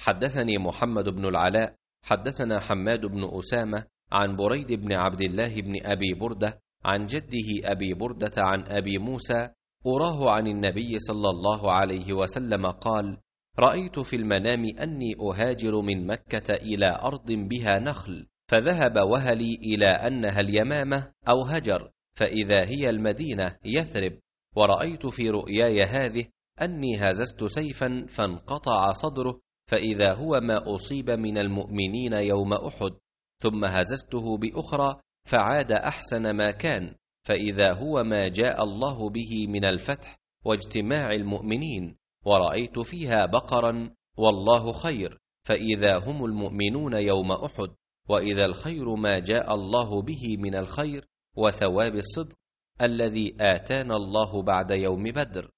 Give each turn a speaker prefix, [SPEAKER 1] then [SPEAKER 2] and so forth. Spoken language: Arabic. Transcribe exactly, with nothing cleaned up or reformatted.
[SPEAKER 1] حدثني محمد بن العلاء حدثنا حماد بن أسامة عن بريد بن عبد الله بن أبي بردة عن جده أبي بردة عن أبي موسى أراه عن النبي صلى الله عليه وسلم قال: رأيت في المنام أني أهاجر من مكة إلى أرض بها نخل، فذهب وهلي إلى أنها اليمامة أو هجر، فإذا هي المدينة يثرب. ورأيت في رؤياي هذه أني هززت سيفا فانقطع صدره، فإذا هو ما أصيب من المؤمنين يوم أحد، ثم هززته بأخرى فعاد أحسن ما كان، فإذا هو ما جاء الله به من الفتح واجتماع المؤمنين. ورأيت فيها بقرا والله خير، فإذا هم المؤمنون يوم أحد، وإذا الخير ما جاء الله به من الخير وثواب الصدق الذي آتانا الله بعد يوم بدر.